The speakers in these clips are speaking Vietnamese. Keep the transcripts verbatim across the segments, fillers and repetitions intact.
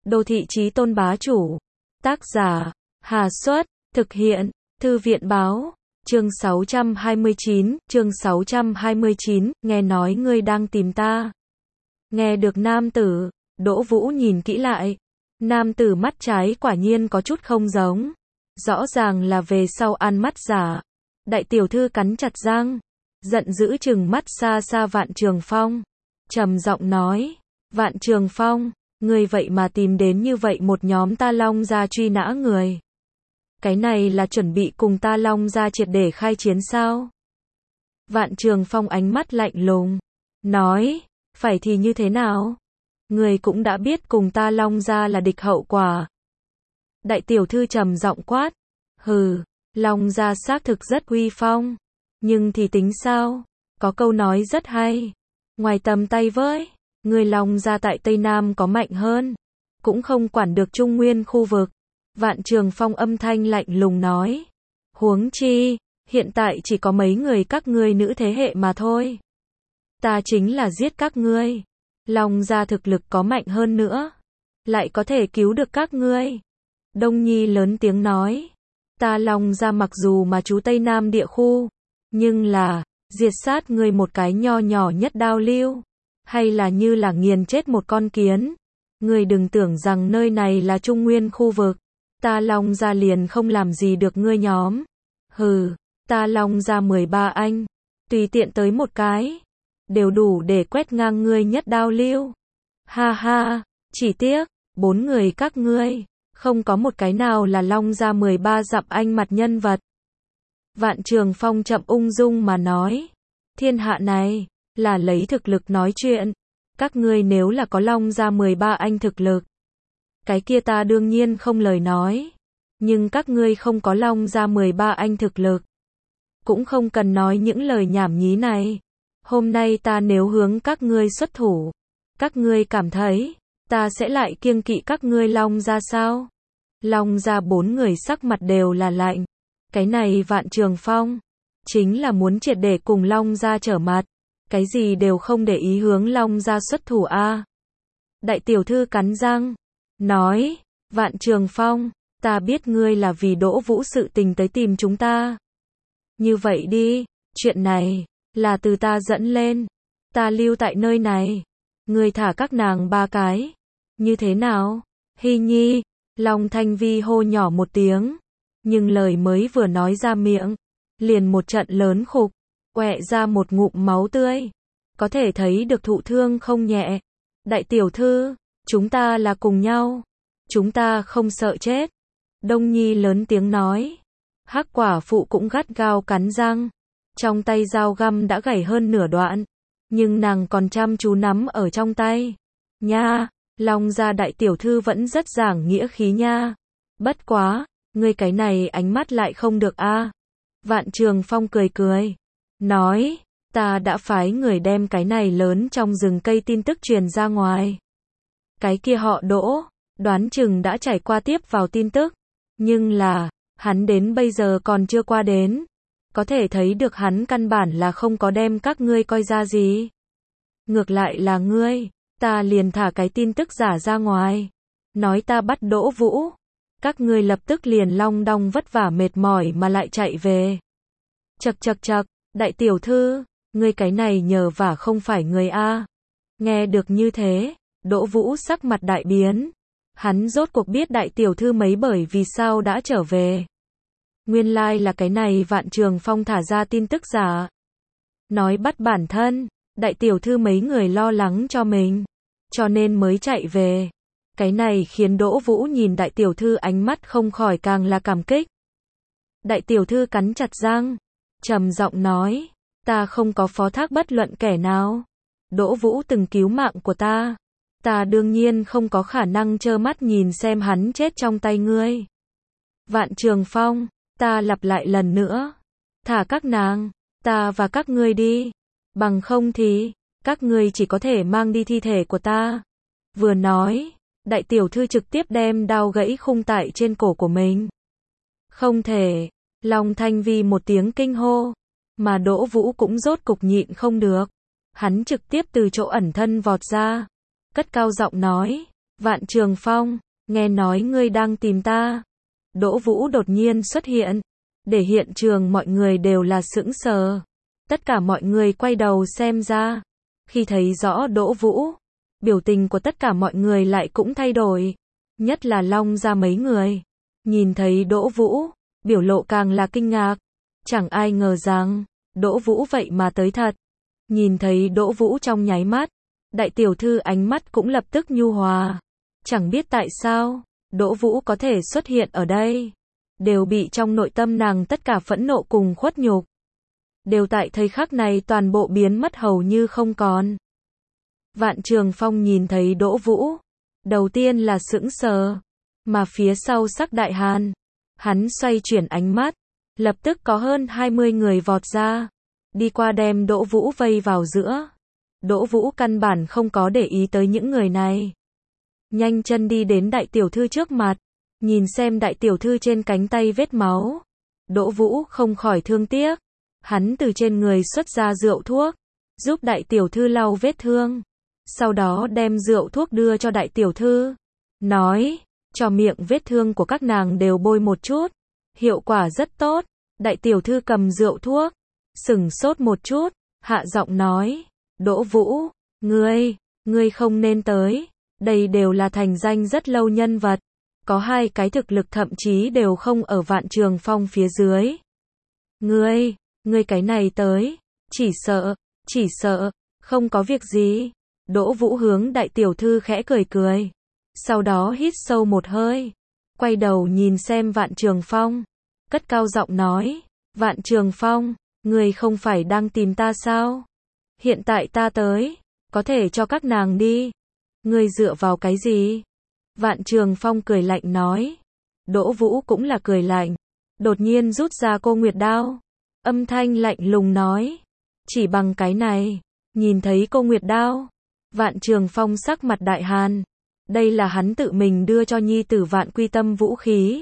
Đô thị chí tôn bá chủ. Tác giả, Hà Xuất, thực hiện, Thư viện báo. Chương sáu trăm hai mươi chín, chương sáu trăm hai mươi chín, nghe nói ngươi đang tìm ta. Nghe được nam tử, Đỗ Vũ nhìn kỹ lại. Nam tử mắt trái quả nhiên có chút không giống. Rõ ràng là về sau ăn mắt giả. Đại tiểu thư cắn chặt răng, giận dữ trừng mắt xa xa Vạn Trường Phong. Trầm giọng nói, Vạn Trường Phong, ngươi vậy mà tìm đến như vậy một nhóm ta Long gia truy nã người. Cái này là chuẩn bị cùng ta Long gia triệt để khai chiến sao? Vạn Trường Phong ánh mắt lạnh lùng, nói, phải thì như thế nào? Người cũng đã biết cùng ta Long gia là địch hậu quả. Đại tiểu thư trầm giọng quát, hừ, Long gia xác thực rất uy phong, nhưng thì tính sao? Có câu nói rất hay, ngoài tầm tay với, người Long gia tại Tây Nam có mạnh hơn, cũng không quản được Trung Nguyên khu vực. Vạn Trường Phong âm thanh lạnh lùng nói, huống chi, hiện tại chỉ có mấy người các ngươi nữ thế hệ mà thôi. Ta chính là giết các ngươi, Long gia thực lực có mạnh hơn nữa, lại có thể cứu được các ngươi. Đông Nhi lớn tiếng nói, ta Long gia mặc dù mà trú Tây Nam địa khu, nhưng là, diệt sát ngươi một cái nho nhỏ nhất đao lưu, hay là như là nghiền chết một con kiến. Ngươi đừng tưởng rằng nơi này là Trung Nguyên khu vực, ta Long gia liền không làm gì được ngươi nhóm. Hừ, ta Long gia mười ba anh, tùy tiện tới một cái, đều đủ để quét ngang ngươi nhất đao lưu. Ha ha, chỉ tiếc, bốn người các ngươi, không có một cái nào là Long gia mười ba dặm anh mặt nhân vật. Vạn Trường Phong chậm ung dung mà nói, thiên hạ này, là lấy thực lực nói chuyện. Các ngươi nếu là có Long gia mười ba anh thực lực, cái kia ta đương nhiên không lời nói. Nhưng các ngươi không có Long gia mười ba anh thực lực, cũng không cần nói những lời nhảm nhí này. Hôm nay ta nếu hướng các ngươi xuất thủ, các ngươi cảm thấy, ta sẽ lại kiêng kỵ các ngươi Long gia sao? Long gia bốn người sắc mặt đều là lạnh. Cái này Vạn Trường Phong, chính là muốn triệt để cùng Long gia trở mặt. Cái gì đều không để ý hướng Long gia xuất thủ a. Đại tiểu thư cắn răng, nói, Vạn Trường Phong, ta biết ngươi là vì Đỗ Vũ sự tình tới tìm chúng ta. Như vậy đi, chuyện này, là từ ta dẫn lên, ta lưu tại nơi này, ngươi thả các nàng ba cái. Như thế nào? Hy Nhi, Long Thanh Vi hô nhỏ một tiếng, nhưng lời mới vừa nói ra miệng, liền một trận lớn khục, quẹ ra một ngụm máu tươi, có thể thấy được thụ thương không nhẹ. Đại tiểu thư, chúng ta là cùng nhau, chúng ta không sợ chết. Đông Nhi lớn tiếng nói. Hắc quả phụ cũng gắt gao cắn răng, trong tay dao găm đã gãy hơn nửa đoạn, nhưng nàng còn chăm chú nắm ở trong tay. Nha, Long gia đại tiểu thư vẫn rất giảng nghĩa khí nha. Bất quá, ngươi cái này ánh mắt lại không được a. Vạn Trường Phong cười cười, nói, ta đã phái người đem cái này lớn trong rừng cây tin tức truyền ra ngoài. Cái kia họ Đỗ, đoán chừng đã trải qua tiếp vào tin tức, nhưng là, hắn đến bây giờ còn chưa qua đến. Có thể thấy được hắn căn bản là không có đem các ngươi coi ra gì. Ngược lại là ngươi, ta liền thả cái tin tức giả ra ngoài, nói ta bắt Đỗ Vũ. Các ngươi lập tức liền long đong vất vả mệt mỏi mà lại chạy về. Chậc chậc chậc, đại tiểu thư, ngươi cái này nhờ vả không phải người a. Nghe được như thế, Đỗ Vũ sắc mặt đại biến. Hắn rốt cuộc biết đại tiểu thư mấy bởi vì sao đã trở về. Nguyên lai like là cái này Vạn Trường Phong thả ra tin tức giả. Nói bắt bản thân, đại tiểu thư mấy người lo lắng cho mình, cho nên mới chạy về. Cái này khiến Đỗ Vũ nhìn đại tiểu thư ánh mắt không khỏi càng là cảm kích. Đại tiểu thư cắn chặt răng, trầm giọng nói, ta không có phó thác bất luận kẻ nào. Đỗ Vũ từng cứu mạng của ta, ta đương nhiên không có khả năng trơ mắt nhìn xem hắn chết trong tay ngươi. Vạn Trường Phong, ta lặp lại lần nữa, thả các nàng, ta và các ngươi đi, bằng không thì, các ngươi chỉ có thể mang đi thi thể của ta. Vừa nói, đại tiểu thư trực tiếp đem đao gãy khung tại trên cổ của mình. Không thể, Long Thanh Vi một tiếng kinh hô, mà Đỗ Vũ cũng rốt cục nhịn không được. Hắn trực tiếp từ chỗ ẩn thân vọt ra, cất cao giọng nói, Vạn Trường Phong, nghe nói ngươi đang tìm ta. Đỗ Vũ đột nhiên xuất hiện, để hiện trường mọi người đều là sững sờ. Tất cả mọi người quay đầu xem ra, khi thấy rõ Đỗ Vũ, biểu tình của tất cả mọi người lại cũng thay đổi, nhất là Long gia mấy người. Nhìn thấy Đỗ Vũ, biểu lộ càng là kinh ngạc, chẳng ai ngờ rằng, Đỗ Vũ vậy mà tới thật. Nhìn thấy Đỗ Vũ trong nháy mắt, đại tiểu thư ánh mắt cũng lập tức nhu hòa. Chẳng biết tại sao, Đỗ Vũ có thể xuất hiện ở đây. Đều bị trong nội tâm nàng tất cả phẫn nộ cùng khuất nhục. Đều tại thời khắc này toàn bộ biến mất hầu như không còn. Vạn Trường Phong nhìn thấy Đỗ Vũ, đầu tiên là sững sờ, mà phía sau Sắc Đại Hàn, hắn xoay chuyển ánh mắt, lập tức có hơn hai mươi người vọt ra, đi qua đem Đỗ Vũ vây vào giữa. Đỗ Vũ căn bản không có để ý tới những người này. Nhanh chân đi đến đại tiểu thư trước mặt, nhìn xem đại tiểu thư trên cánh tay vết máu. Đỗ Vũ không khỏi thương tiếc, hắn từ trên người xuất ra rượu thuốc, giúp đại tiểu thư lau vết thương. Sau đó đem rượu thuốc đưa cho đại tiểu thư, nói, cho miệng vết thương của các nàng đều bôi một chút, hiệu quả rất tốt. Đại tiểu thư cầm rượu thuốc, sửng sốt một chút, hạ giọng nói, Đỗ Vũ, ngươi, ngươi không nên tới, đây đều là thành danh rất lâu nhân vật, có hai cái thực lực thậm chí đều không ở Vạn Trường Phong phía dưới. Ngươi, ngươi cái này tới, chỉ sợ, chỉ sợ, không có việc gì. Đỗ Vũ hướng đại tiểu thư khẽ cười cười, sau đó hít sâu một hơi, quay đầu nhìn xem Vạn Trường Phong, cất cao giọng nói, Vạn Trường Phong, ngươi không phải đang tìm ta sao? Hiện tại ta tới, có thể cho các nàng đi. Ngươi dựa vào cái gì? Vạn Trường Phong cười lạnh nói. Đỗ Vũ cũng là cười lạnh, đột nhiên rút ra cô Nguyệt đao, âm thanh lạnh lùng nói, chỉ bằng cái này. Nhìn thấy cô Nguyệt đao, Vạn Trường Phong sắc mặt đại hàn, đây là hắn tự mình đưa cho nhi tử Vạn Quy Tâm vũ khí.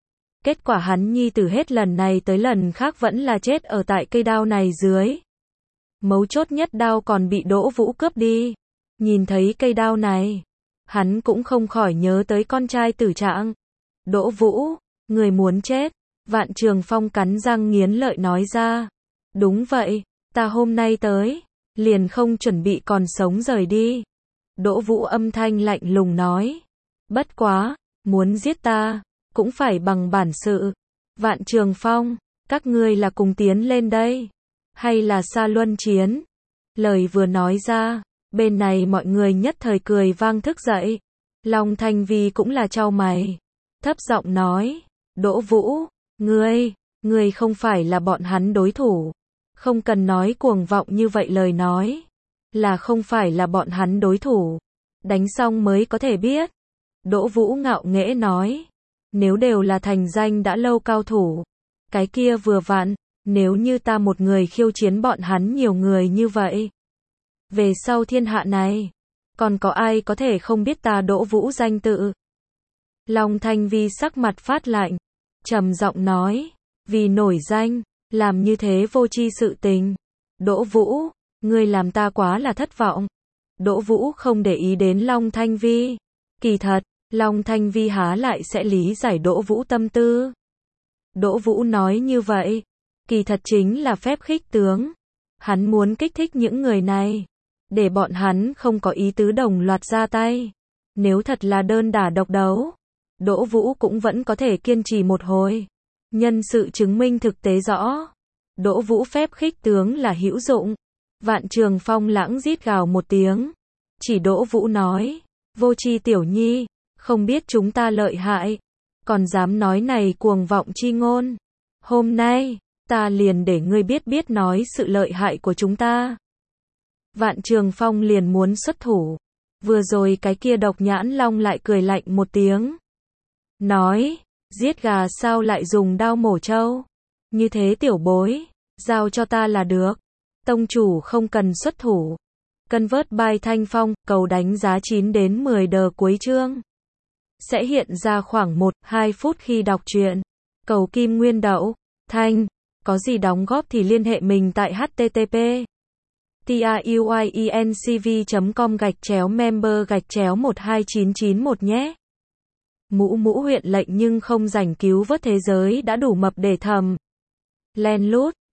Kết quả hắn nhi tử hết lần này tới lần khác vẫn là chết ở tại cây đao này dưới. Mấu chốt nhất đao còn bị Đỗ Vũ cướp đi. Nhìn thấy cây đao này, hắn cũng không khỏi nhớ tới con trai tử trạng. Đỗ Vũ, người muốn chết. Vạn Trường Phong cắn răng nghiến lợi nói ra. Đúng vậy, ta hôm nay tới, liền không chuẩn bị còn sống rời đi. Đỗ Vũ âm thanh lạnh lùng nói. Bất quá, muốn giết ta, cũng phải bằng bản sự. Vạn Trường Phong, các ngươi là cùng tiến lên đây, hay là xa luân chiến? Lời vừa nói ra, bên này mọi người nhất thời cười vang thức dậy. Long Thanh Vi cũng là chau mày, thấp giọng nói, Đỗ Vũ, ngươi, ngươi không phải là bọn hắn đối thủ. Không cần nói cuồng vọng như vậy lời nói, là không phải là bọn hắn đối thủ. Đánh xong mới có thể biết. Đỗ Vũ ngạo nghễ nói, nếu đều là thành danh đã lâu cao thủ, cái kia vừa vặn, nếu như ta một người khiêu chiến bọn hắn nhiều người như vậy, về sau thiên hạ này, còn có ai có thể không biết ta Đỗ Vũ danh tự? Long Thanh Vi sắc mặt phát lạnh, trầm giọng nói, vì nổi danh, làm như thế vô tri sự tình. Đỗ Vũ, ngươi làm ta quá là thất vọng. Đỗ Vũ không để ý đến Long Thanh Vi. Kỳ thật, Long Thanh Vi há lại sẽ lý giải Đỗ Vũ tâm tư. Đỗ Vũ nói như vậy, kỳ thật chính là phép khích tướng. Hắn muốn kích thích những người này, để bọn hắn không có ý tứ đồng loạt ra tay. Nếu thật là đơn đả độc đấu, Đỗ Vũ cũng vẫn có thể kiên trì một hồi. Nhân sự chứng minh thực tế rõ, Đỗ Vũ phép khích tướng là hữu dụng. Vạn Trường Phong lãng rít gào một tiếng, chỉ Đỗ Vũ nói, vô tri tiểu nhi, không biết chúng ta lợi hại, còn dám nói này cuồng vọng chi ngôn. Hôm nay, ta liền để ngươi biết biết nói sự lợi hại của chúng ta. Vạn Trường Phong liền muốn xuất thủ. Vừa rồi cái kia độc nhãn long lại cười lạnh một tiếng, nói, giết gà sao lại dùng đao mổ trâu? Như thế tiểu bối, giao cho ta là được. Tông chủ không cần xuất thủ. Convert by Thanh Phong, cầu đánh giá chín đến mười đờ cuối chương. Sẽ hiện ra khoảng một đến hai phút khi đọc truyện. Cầu kim nguyên đậu. Thanh, có gì đóng góp thì liên hệ mình tại h t t p tiuyuyencv chấm com gạch chéo member gạch chéo một hai chín chín một nhé. Mũ Mũ huyện lệnh nhưng không rảnh cứu vớt thế giới đã đủ mập để thầm. Len lút.